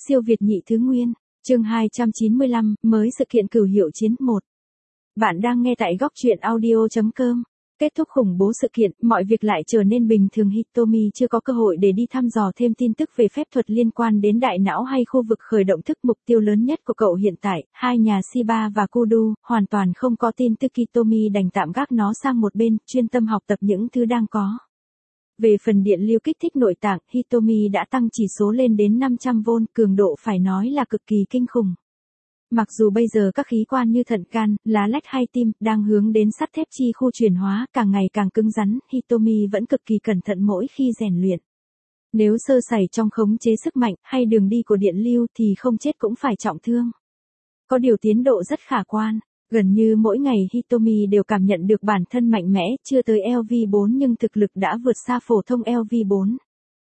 Siêu Việt nhị thứ nguyên, chương 295, mới sự kiện cửu hiệu chiến 1. Bạn đang nghe tại góc truyện audio.com. Kết thúc khủng bố sự kiện, mọi việc lại trở nên bình thường. Hitomi chưa có cơ hội để đi thăm dò thêm tin tức về phép thuật liên quan đến đại não hay khu vực khởi động thức. Mục tiêu lớn nhất của cậu hiện tại, hai nhà Shiba và Kudu, hoàn toàn không có tin tức. Hitomi đành tạm gác nó sang một bên, chuyên tâm học tập những thứ đang có. Về phần điện lưu kích thích nội tạng, Hitomi đã tăng chỉ số lên đến 500V, cường độ phải nói là cực kỳ kinh khủng. Mặc dù bây giờ các khí quan như thận, gan, lá lách hay tim đang hướng đến sắt thép chi khu chuyển hóa càng ngày càng cứng rắn, Hitomi vẫn cực kỳ cẩn thận mỗi khi rèn luyện. Nếu sơ sẩy trong khống chế sức mạnh hay đường đi của điện lưu thì không chết cũng phải trọng thương. Có điều tiến độ rất khả quan. Gần như mỗi ngày Hitomi đều cảm nhận được bản thân mạnh mẽ, chưa tới LV4 nhưng thực lực đã vượt xa phổ thông LV4.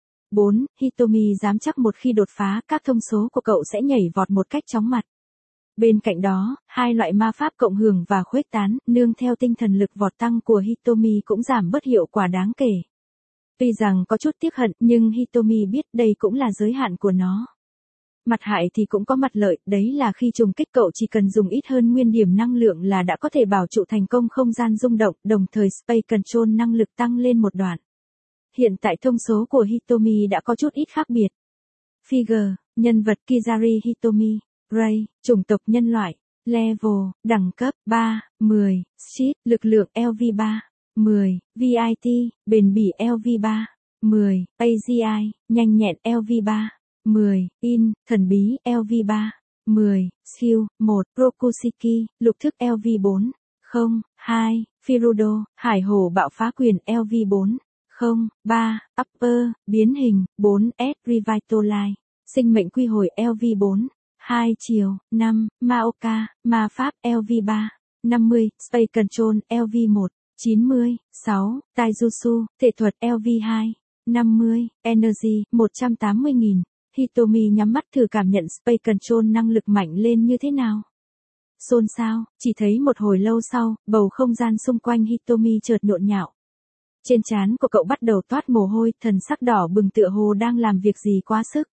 4. Hitomi dám chắc một khi đột phá, các thông số của cậu sẽ nhảy vọt một cách chóng mặt. Bên cạnh đó, hai loại ma pháp cộng hưởng và khuếch tán, nương theo tinh thần lực vọt tăng của Hitomi cũng giảm bớt hiệu quả đáng kể. Tuy rằng có chút tiếc hận, nhưng Hitomi biết đây cũng là giới hạn của nó. Mặt hại thì cũng có mặt lợi, đấy là khi trùng kích cậu chỉ cần dùng ít hơn nguyên điểm năng lượng là đã có thể bảo trụ thành công không gian rung động, đồng thời Space Control năng lực tăng lên một đoạn. Hiện tại thông số của Hitomi đã có chút ít khác biệt. Figure, nhân vật Kizari Hitomi, Ray, chủng tộc nhân loại, Level, đẳng cấp 3, 10, Sheet, lực lượng LV3, 10, VIT, bền bỉ LV3, 10, AGI, nhanh nhẹn LV3. 10, In, thần bí, LV3, 10, Skill, 1, Rokusiki, lục thức LV4, 0, 2, Firudo, hải hổ bạo phá quyền LV4, 0, 3, Upper, biến hình, 4S, Revitalize, sinh mệnh quy hồi LV4, 2 chiều, 5, Maoka, ma pháp LV3, 50, Space Control LV1, 90, 6, Taijutsu, thể thuật LV2, 50, Energy, 180.000. Hitomi nhắm mắt thử cảm nhận Space Control năng lực mạnh lên như thế nào. Xôn xao, chỉ thấy một hồi lâu sau, bầu không gian xung quanh Hitomi chợt nhộn nhạo. Trên trán của cậu bắt đầu toát mồ hôi, thần sắc đỏ bừng tựa hồ đang làm việc gì quá sức.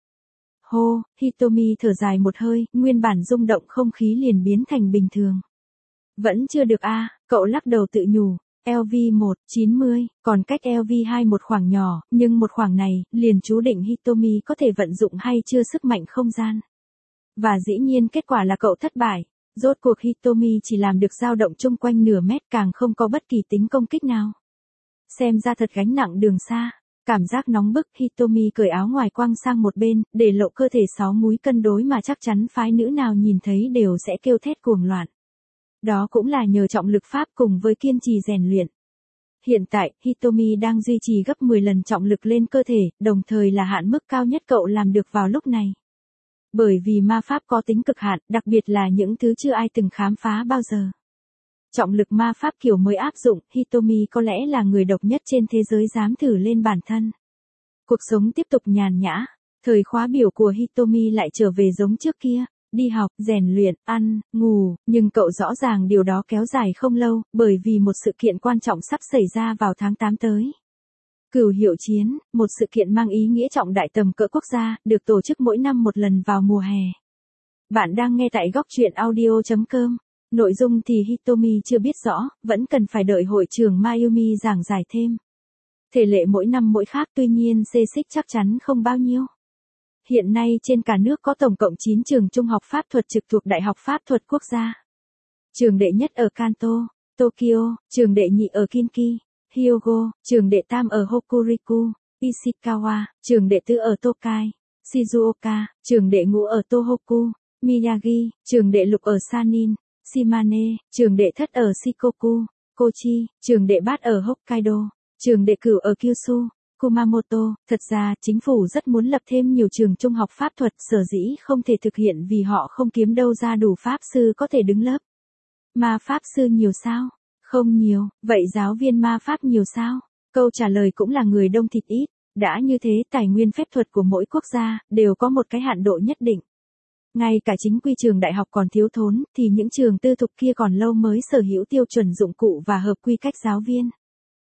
Hô, Hitomi thở dài một hơi, nguyên bản rung động không khí liền biến thành bình thường. Vẫn chưa được a, cậu lắc đầu tự nhủ. LV1, 90, còn cách LV2 một khoảng nhỏ, nhưng một khoảng này, liền chú định Hitomi có thể vận dụng hay chưa sức mạnh không gian. Và dĩ nhiên kết quả là cậu thất bại. Rốt cuộc Hitomi chỉ làm được dao động chung quanh nửa mét, càng không có bất kỳ tính công kích nào. Xem ra thật gánh nặng đường xa. Cảm giác nóng bức, Hitomi cởi áo ngoài quăng sang một bên, để lộ cơ thể 6 múi cân đối mà chắc chắn phái nữ nào nhìn thấy đều sẽ kêu thét cuồng loạn. Đó cũng là nhờ trọng lực pháp cùng với kiên trì rèn luyện. Hiện tại, Hitomi đang duy trì gấp 10 lần trọng lực lên cơ thể, đồng thời là hạn mức cao nhất cậu làm được vào lúc này. Bởi vì ma pháp có tính cực hạn, đặc biệt là những thứ chưa ai từng khám phá bao giờ. Trọng lực ma pháp kiểu mới áp dụng, Hitomi có lẽ là người độc nhất trên thế giới dám thử lên bản thân. Cuộc sống tiếp tục nhàn nhã, thời khóa biểu của Hitomi lại trở về giống trước kia. Đi học, rèn luyện, ăn, ngủ, nhưng cậu rõ ràng điều đó kéo dài không lâu, bởi vì một sự kiện quan trọng sắp xảy ra vào tháng 8 tới. Cửu hiệu chiến, một sự kiện mang ý nghĩa trọng đại tầm cỡ quốc gia, được tổ chức mỗi năm một lần vào mùa hè. Bạn đang nghe tại góc truyện audio.com. Nội dung thì Hitomi chưa biết rõ, vẫn cần phải đợi hội trưởng Mayumi giảng giải thêm. Thể lệ mỗi năm mỗi khác, tuy nhiên xê xích chắc chắn không bao nhiêu. Hiện nay trên cả nước có tổng cộng 9 trường trung học pháp thuật trực thuộc Đại học Pháp thuật Quốc gia. Trường đệ nhất ở Kanto, Tokyo, trường đệ nhị ở Kinki, Hyogo, trường đệ tam ở Hokuriku, Ishikawa, trường đệ tứ ở Tokai, Shizuoka, trường đệ ngũ ở Tohoku, Miyagi, trường đệ lục ở Sanin, Shimane, trường đệ thất ở Shikoku, Kochi, trường đệ bát ở Hokkaido, trường đệ cửu ở Kyushu, Kumamoto. Thật ra, chính phủ rất muốn lập thêm nhiều trường trung học pháp thuật, sở dĩ không thể thực hiện vì họ không kiếm đâu ra đủ pháp sư có thể đứng lớp. Ma pháp sư nhiều sao? Không nhiều, vậy giáo viên ma pháp nhiều sao? Câu trả lời cũng là người đông thịt ít. Đã như thế, tài nguyên phép thuật của mỗi quốc gia đều có một cái hạn độ nhất định. Ngay cả chính quy trường đại học còn thiếu thốn, thì những trường tư thục kia còn lâu mới sở hữu tiêu chuẩn dụng cụ và hợp quy cách giáo viên.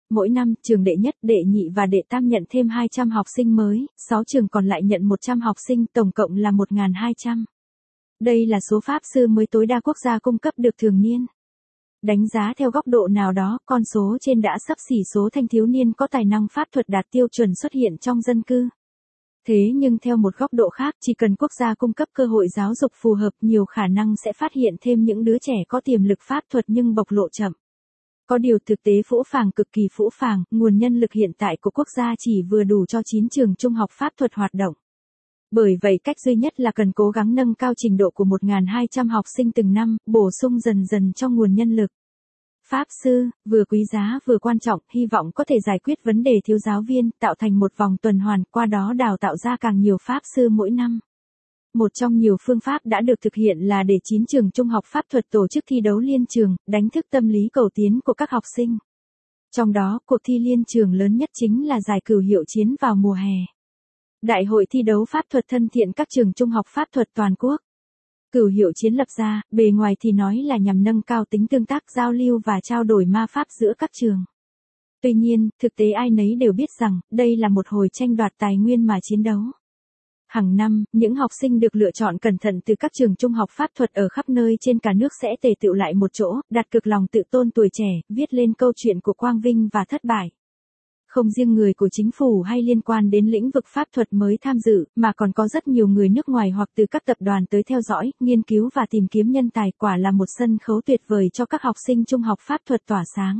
Mỗi năm, trường đệ nhất, đệ nhị và đệ tam nhận thêm 200 học sinh mới, 6 trường còn lại nhận 100 học sinh, tổng cộng là 1.200. Đây là số pháp sư mới tối đa quốc gia cung cấp được thường niên. Đánh giá theo góc độ nào đó, con số trên đã xấp xỉ số thanh thiếu niên có tài năng pháp thuật đạt tiêu chuẩn xuất hiện trong dân cư. Thế nhưng theo một góc độ khác, chỉ cần quốc gia cung cấp cơ hội giáo dục phù hợp, nhiều khả năng sẽ phát hiện thêm những đứa trẻ có tiềm lực pháp thuật nhưng bộc lộ chậm. Có điều thực tế phũ phàng, cực kỳ phũ phàng, nguồn nhân lực hiện tại của quốc gia chỉ vừa đủ cho 9 trường trung học pháp thuật hoạt động. Bởi vậy cách duy nhất là cần cố gắng nâng cao trình độ của 1.200 học sinh từng năm, bổ sung dần dần cho nguồn nhân lực. Pháp sư, vừa quý giá vừa quan trọng, hy vọng có thể giải quyết vấn đề thiếu giáo viên, tạo thành một vòng tuần hoàn, qua đó đào tạo ra càng nhiều pháp sư mỗi năm. Một trong nhiều phương pháp đã được thực hiện là để 9 trường trung học pháp thuật tổ chức thi đấu liên trường, đánh thức tâm lý cầu tiến của các học sinh. Trong đó, cuộc thi liên trường lớn nhất chính là giải cửu hiệu chiến vào mùa hè. Đại hội thi đấu pháp thuật thân thiện các trường trung học pháp thuật toàn quốc. Cửu hiệu chiến lập ra, bề ngoài thì nói là nhằm nâng cao tính tương tác, giao lưu và trao đổi ma pháp giữa các trường. Tuy nhiên, thực tế ai nấy đều biết rằng, đây là một hồi tranh đoạt tài nguyên mà chiến đấu. Hàng năm, những học sinh được lựa chọn cẩn thận từ các trường trung học pháp thuật ở khắp nơi trên cả nước sẽ tề tựu lại một chỗ, đặt cực lòng tự tôn tuổi trẻ, viết lên câu chuyện của quang vinh và thất bại. Không riêng người của chính phủ hay liên quan đến lĩnh vực pháp thuật mới tham dự, mà còn có rất nhiều người nước ngoài hoặc từ các tập đoàn tới theo dõi, nghiên cứu và tìm kiếm nhân tài, quả là một sân khấu tuyệt vời cho các học sinh trung học pháp thuật tỏa sáng.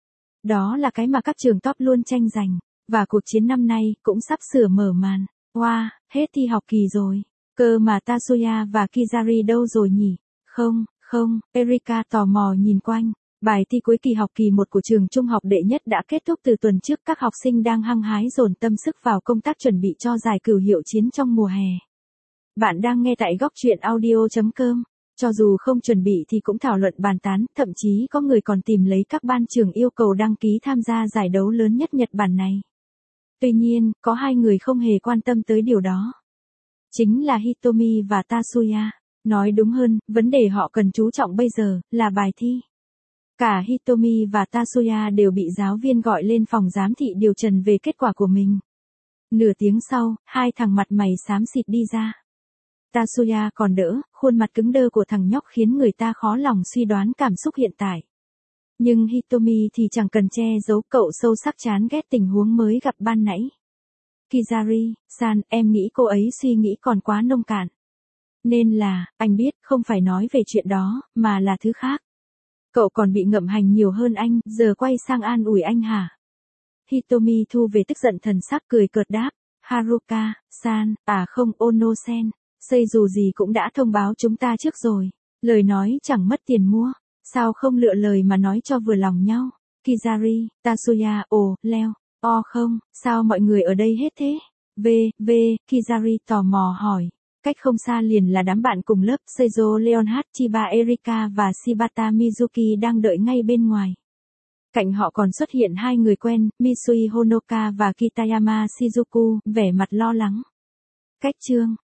Đó là cái mà các trường top luôn tranh giành, và cuộc chiến năm nay cũng sắp sửa mở màn. Wow, hết thi học kỳ rồi. Cơ mà Tatsuya và Kizari đâu rồi nhỉ? Không, Erika tò mò nhìn quanh. Bài thi cuối kỳ học kỳ 1 của trường trung học đệ nhất đã kết thúc từ tuần trước, các học sinh đang hăng hái dồn tâm sức vào công tác chuẩn bị cho giải cửu hiệu chiến trong mùa hè. Bạn đang nghe tại góc truyện audio.com. Cho dù không chuẩn bị thì cũng thảo luận bàn tán, thậm chí có người còn tìm lấy các ban trường yêu cầu đăng ký tham gia giải đấu lớn nhất Nhật Bản này. Tuy nhiên, có hai người không hề quan tâm tới điều đó. Chính là Hitomi và Tatsuya. Nói đúng hơn, vấn đề họ cần chú trọng bây giờ là bài thi. Cả Hitomi và Tatsuya đều bị giáo viên gọi lên phòng giám thị điều trần về kết quả của mình. Nửa tiếng sau, hai thằng mặt mày xám xịt đi ra. Tatsuya còn đỡ, khuôn mặt cứng đơ của thằng nhóc khiến người ta khó lòng suy đoán cảm xúc hiện tại. Nhưng Hitomi thì chẳng cần che giấu, cậu sâu sắc chán ghét tình huống mới gặp ban nãy. Kizari-san, em nghĩ cô ấy suy nghĩ còn quá nông cạn. Nên là, anh biết, không phải nói về chuyện đó, mà là thứ khác. Cậu còn bị ngậm hành nhiều hơn anh, giờ quay sang an ủi anh hả? Hitomi thu về tức giận thần sắc, cười cợt đáp. Haruka-san, không, Ono-sen. Xây dù gì cũng đã thông báo chúng ta trước rồi. Lời nói chẳng mất tiền mua. Sao không lựa lời mà nói cho vừa lòng nhau? Kizari, Tatsuya, leo. Không, sao mọi người ở đây hết thế? Kizari tò mò hỏi. Cách không xa liền là đám bạn cùng lớp, Seizo Leonhard, Chiba Erika và Shibata Mizuki đang đợi ngay bên ngoài. Cạnh họ còn xuất hiện hai người quen, Misui Honoka và Kitayama Shizuku, vẻ mặt lo lắng. Cách chương